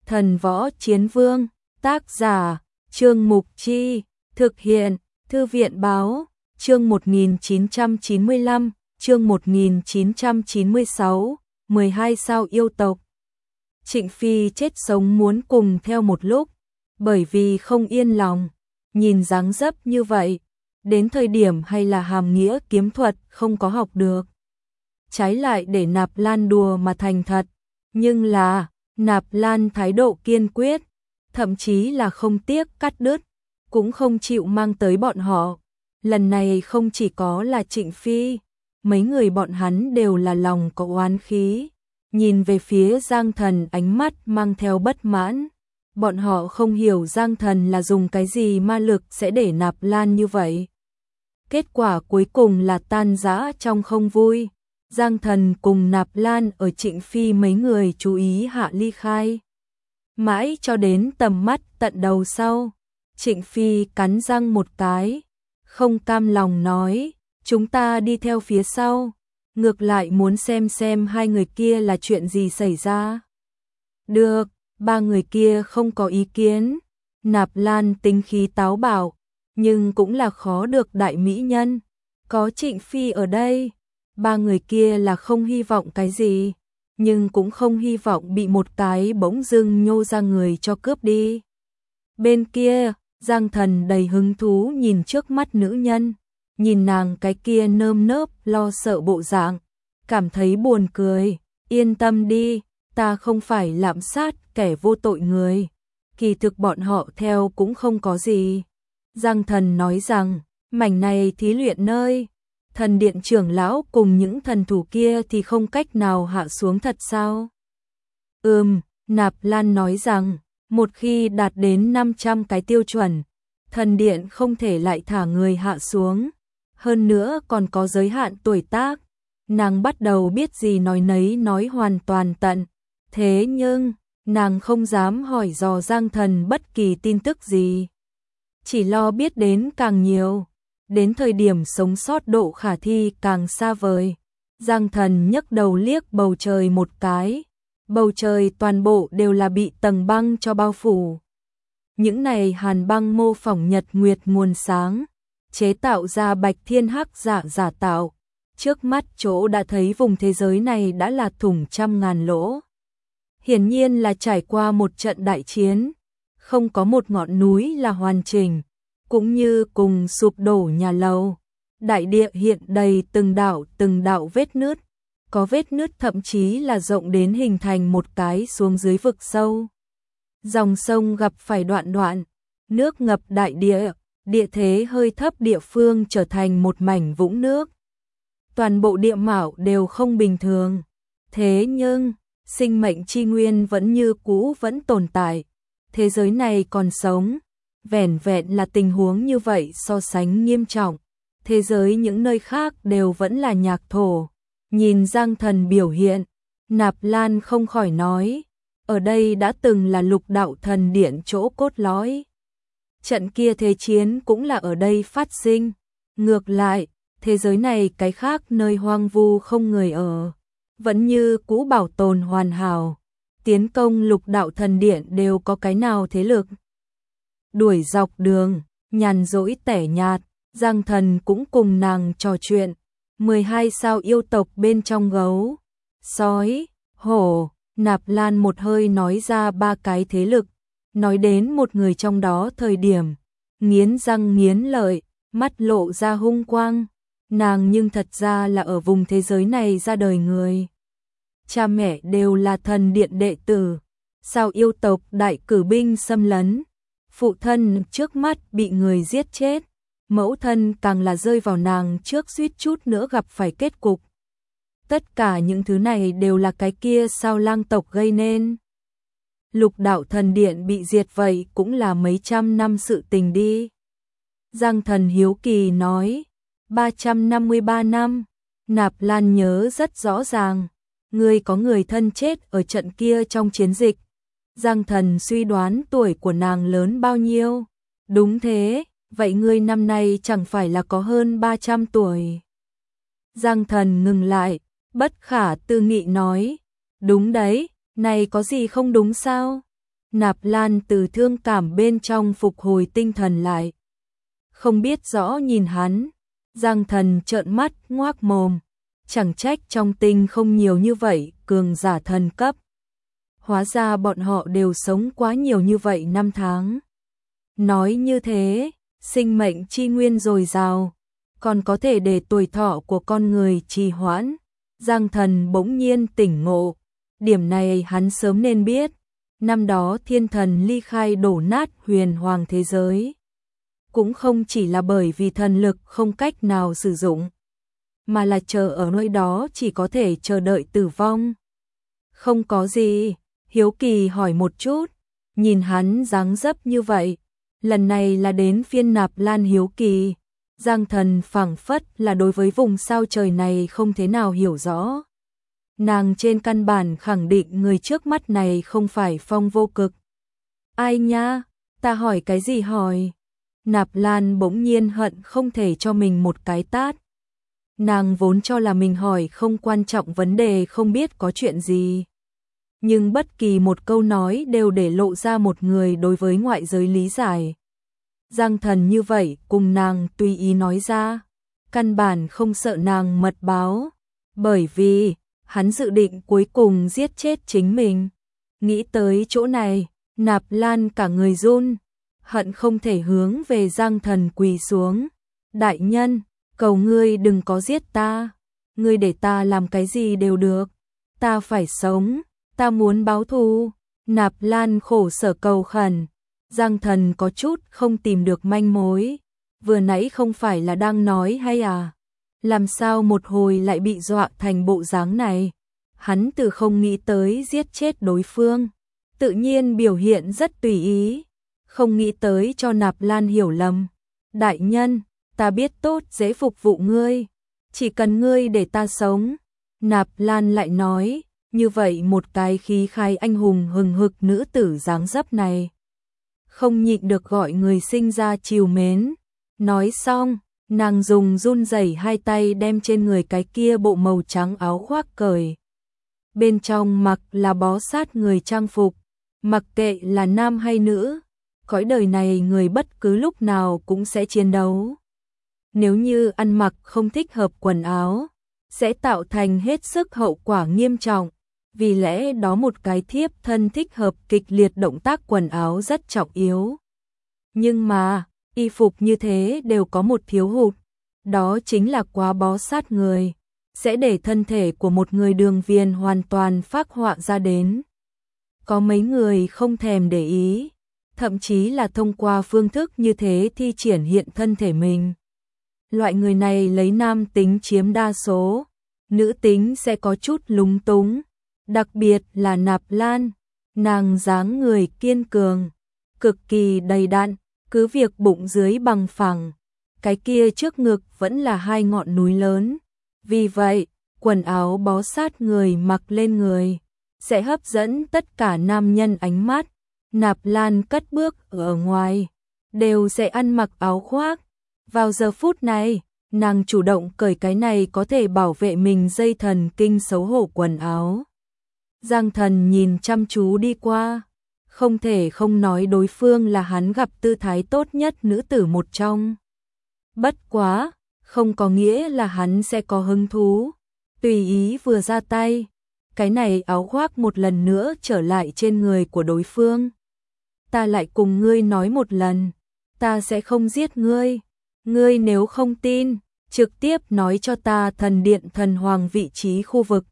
Thần Võ Chiến Vương, tác giả, Trương Mục Chi, thực hiện, Thư viện Báo, chương 1995, chương 1996, 12 sao yêu tộc. Trịnh Phi chết sống muốn cùng theo một lúc, bởi vì không yên lòng, nhìn dáng dấp như vậy, đến thời điểm hay là hàm nghĩa kiếm thuật không có học được. Trái lại để Nạp Lan đùa mà thành thật, nhưng là, Nạp Lan thái độ kiên quyết, thậm chí là không tiếc cắt đứt, cũng không chịu mang tới bọn họ. Lần này không chỉ có là Trịnh Phi, mấy người bọn hắn đều là lòng có oán khí, nhìn về phía Giang Thần ánh mắt mang theo bất mãn. Bọn họ không hiểu Giang Thần là dùng cái gì ma lực sẽ để Nạp Lan như vậy. Kết quả cuối cùng là tan rã trong không vui. Giang Thần cùng Nạp Lan ở Trịnh Phi mấy người chú ý hạ ly khai. Mãi cho đến tầm mắt tận đầu sau, Trịnh Phi cắn răng một cái, không cam lòng nói, chúng ta đi theo phía sau, ngược lại muốn xem hai người kia là chuyện gì xảy ra. Được, ba người kia không có ý kiến. Nạp Lan tính khí táo bạo, nhưng cũng là khó được đại mỹ nhân. Có Trịnh Phi ở đây, ba người kia là không hy vọng cái gì, nhưng cũng không hy vọng bị một cái bỗng dưng nhô ra người cho cướp đi. Bên kia, Giang Thần đầy hứng thú nhìn trước mắt nữ nhân, nhìn nàng cái kia nơm nớp lo sợ bộ dạng, cảm thấy buồn cười. Yên tâm đi, ta không phải lạm sát kẻ vô tội người, kỳ thực bọn họ theo cũng không có gì. Giang Thần nói rằng, mảnh này thí luyện nơi, thần điện trưởng lão cùng những thần thủ kia thì không cách nào hạ xuống thật sao? Nạp Lan nói rằng, một khi đạt đến 500 cái tiêu chuẩn, thần điện không thể lại thả người hạ xuống, hơn nữa còn có giới hạn tuổi tác. Nàng bắt đầu biết gì nói nấy nói hoàn toàn tận, thế nhưng, nàng không dám hỏi dò Giang Thần bất kỳ tin tức gì. Chỉ lo biết đến càng nhiều, đến thời điểm sống sót độ khả thi càng xa vời. Giang Thần nhấc đầu liếc bầu trời một cái, bầu trời toàn bộ đều là bị tầng băng cho bao phủ. Những này hàn băng mô phỏng nhật nguyệt nguồn sáng, chế tạo ra bạch thiên hắc giả tạo. Trước mắt chỗ đã thấy vùng thế giới này đã là thủng trăm ngàn lỗ. Hiển nhiên là trải qua một trận đại chiến, không có một ngọn núi là hoàn chỉnh, cũng như cùng sụp đổ nhà lầu. Đại địa hiện đầy từng đạo vết nứt, có vết nứt thậm chí là rộng đến hình thành một cái xuống dưới vực sâu. Dòng sông gặp phải đoạn, nước ngập đại địa, địa thế hơi thấp địa phương trở thành một mảnh vũng nước. Toàn bộ địa mạo đều không bình thường, thế nhưng sinh mệnh chi nguyên vẫn như cũ vẫn tồn tại, thế giới này còn sống. Vẻn vẹn là tình huống như vậy so sánh nghiêm trọng, thế giới những nơi khác đều vẫn là nhạc thổ. Nhìn Giang Thần biểu hiện, Nạp Lan không khỏi nói, ở đây đã từng là Lục Đạo Thần Điện chỗ cốt lõi. Trận kia thế chiến cũng là ở đây phát sinh, ngược lại, thế giới này cái khác nơi hoang vu không người ở, vẫn như cũ bảo tồn hoàn hảo. Tiến công Lục Đạo Thần Điện đều có cái nào thế lực. Đuổi dọc đường, nhàn rỗi tẻ nhạt, Giang Thần cũng cùng nàng trò chuyện. 12 sao yêu tộc bên trong gấu, sói, hổ, Nạp Lan một hơi nói ra ba cái thế lực, nói đến một người trong đó thời điểm, nghiến răng nghiến lợi, mắt lộ ra hung quang. Nàng nhưng thật ra là ở vùng thế giới này ra đời người. Cha mẹ đều là thần điện đệ tử, sao yêu tộc đại cử binh xâm lấn. Phụ thân trước mắt bị người giết chết, mẫu thân càng là rơi vào nàng trước suýt chút nữa gặp phải kết cục. Tất cả những thứ này đều là cái kia sao lang tộc gây nên. Lục Đạo Thần Điện bị diệt vậy cũng là mấy trăm năm sự tình đi. Giang Thần hiếu kỳ nói, 353 năm, Nạp Lan nhớ rất rõ ràng, ngươi có người thân chết ở trận kia trong chiến dịch. Giang Thần suy đoán tuổi của nàng lớn bao nhiêu. Đúng thế, vậy ngươi năm nay chẳng phải là có hơn 300 tuổi. Giang Thần ngừng lại, bất khả tư nghị nói, đúng đấy, này có gì không đúng sao? Nạp Lan từ thương cảm bên trong phục hồi tinh thần lại. Không biết rõ nhìn hắn, Giang Thần trợn mắt ngoác mồm, chẳng trách trong tinh không nhiều như vậy cường giả thần cấp. Hóa ra bọn họ đều sống quá nhiều như vậy năm tháng. Nói như thế, sinh mệnh chi nguyên dồi dào, còn có thể để tuổi thọ của con người trì hoãn. Giang Thần bỗng nhiên tỉnh ngộ, điểm này hắn sớm nên biết. Năm đó thiên thần ly khai đổ nát huyền hoàng thế giới, cũng không chỉ là bởi vì thần lực không cách nào sử dụng, mà là chờ ở nơi đó chỉ có thể chờ đợi tử vong. Không có gì, hiếu kỳ hỏi một chút, nhìn hắn dáng dấp như vậy, lần này là đến phiên Nạp Lan hiếu kỳ. Giang Thần phảng phất là đối với vùng sao trời này không thế nào hiểu rõ. Nàng trên căn bản khẳng định người trước mắt này không phải Phong Vô Cực. Ai nha, ta hỏi cái gì hỏi? Nạp Lan bỗng nhiên hận không thể cho mình một cái tát. Nàng vốn cho là mình hỏi không quan trọng vấn đề không biết có chuyện gì. Nhưng bất kỳ một câu nói đều để lộ ra một người đối với ngoại giới lý giải. Giang Thần như vậy cùng nàng tùy ý nói ra, căn bản không sợ nàng mật báo, bởi vì hắn dự định cuối cùng giết chết chính mình. Nghĩ tới chỗ này, Nạp Lan cả người run, hận không thể hướng về Giang Thần quỳ xuống. Đại nhân, cầu ngươi đừng có giết ta, ngươi để ta làm cái gì đều được, ta phải sống, ta muốn báo thù. Nạp Lan khổ sở cầu khẩn. Giang Thần có chút không tìm được manh mối, vừa nãy không phải là đang nói hay à? Làm sao một hồi lại bị dọa thành bộ dáng này? Hắn từ không nghĩ tới giết chết đối phương, tự nhiên biểu hiện rất tùy ý, không nghĩ tới cho Nạp Lan hiểu lầm. Đại nhân, ta biết tốt dễ phục vụ ngươi, chỉ cần ngươi để ta sống. Nạp Lan lại nói, như vậy một cái khí khái anh hùng hừng hực nữ tử dáng dấp này, không nhịn được gọi người sinh ra trìu mến. Nói xong, nàng dùng run rẩy hai tay đem trên người cái kia bộ màu trắng áo khoác cởi. Bên trong mặc là bó sát người trang phục, mặc kệ là nam hay nữ, cõi đời này người bất cứ lúc nào cũng sẽ chiến đấu. Nếu như ăn mặc không thích hợp quần áo, sẽ tạo thành hết sức hậu quả nghiêm trọng. Vì lẽ đó một cái thiếp thân thích hợp kịch liệt động tác quần áo rất trọng yếu. Nhưng mà, y phục như thế đều có một thiếu hụt, đó chính là quá bó sát người, sẽ để thân thể của một người đường viền hoàn toàn phác họa ra đến. Có mấy người không thèm để ý, thậm chí là thông qua phương thức như thế thi triển hiện thân thể mình. Loại người này lấy nam tính chiếm đa số, nữ tính sẽ có chút lúng túng. Đặc biệt là Nạp Lan, nàng dáng người kiên cường, cực kỳ đầy đặn, cứ việc bụng dưới bằng phẳng, cái kia trước ngực vẫn là hai ngọn núi lớn. Vì vậy, quần áo bó sát người mặc lên người, sẽ hấp dẫn tất cả nam nhân ánh mắt. Nạp Lan cất bước ở ngoài, đều sẽ ăn mặc áo khoác. Vào giờ phút này, nàng chủ động cởi cái này có thể bảo vệ mình dây thần kinh xấu hổ quần áo. Giang Thần nhìn chăm chú đi qua, không thể không nói đối phương là hắn gặp tư thái tốt nhất nữ tử một trong. Bất quá, không có nghĩa là hắn sẽ có hứng thú, tùy ý vừa ra tay, cái này áo khoác một lần nữa trở lại trên người của đối phương. Ta lại cùng ngươi nói một lần, ta sẽ không giết ngươi, ngươi nếu không tin, trực tiếp nói cho ta thần điện thần hoàng vị trí khu vực.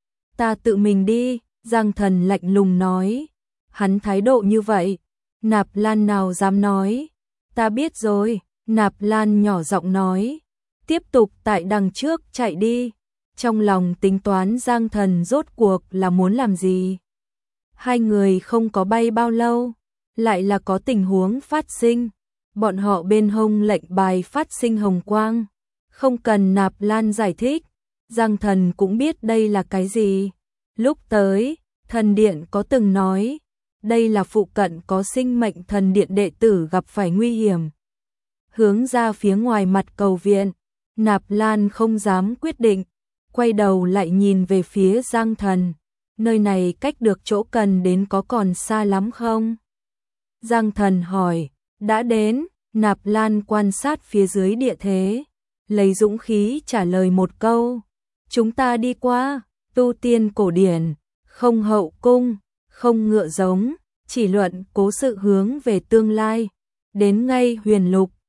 Ta tự mình đi. Giang Thần lạnh lùng nói, hắn thái độ như vậy, Nạp Lan nào dám nói, ta biết rồi. Nạp Lan nhỏ giọng nói, tiếp tục tại đằng trước chạy đi, trong lòng tính toán Giang Thần rốt cuộc là muốn làm gì. Hai người không có bay bao lâu, lại là có tình huống phát sinh, bọn họ bên hông lệnh bài phát sinh hồng quang, không cần Nạp Lan giải thích, Giang Thần cũng biết đây là cái gì. Lúc tới, thần điện có từng nói, đây là phụ cận có sinh mệnh thần điện đệ tử gặp phải nguy hiểm. Hướng ra phía ngoài mặt cầu viện, Nạp Lan không dám quyết định, quay đầu lại nhìn về phía Giang Thần. nơi này cách được chỗ cần đến có còn xa lắm không? Giang Thần hỏi, đã đến, Nạp Lan quan sát phía dưới địa thế, lấy dũng khí trả lời một câu, chúng ta đi qua, tu tiên cổ điển, không hậu cung, không ngựa giống, chỉ luận cố sự hướng về tương lai, đến ngay Huyền Lục,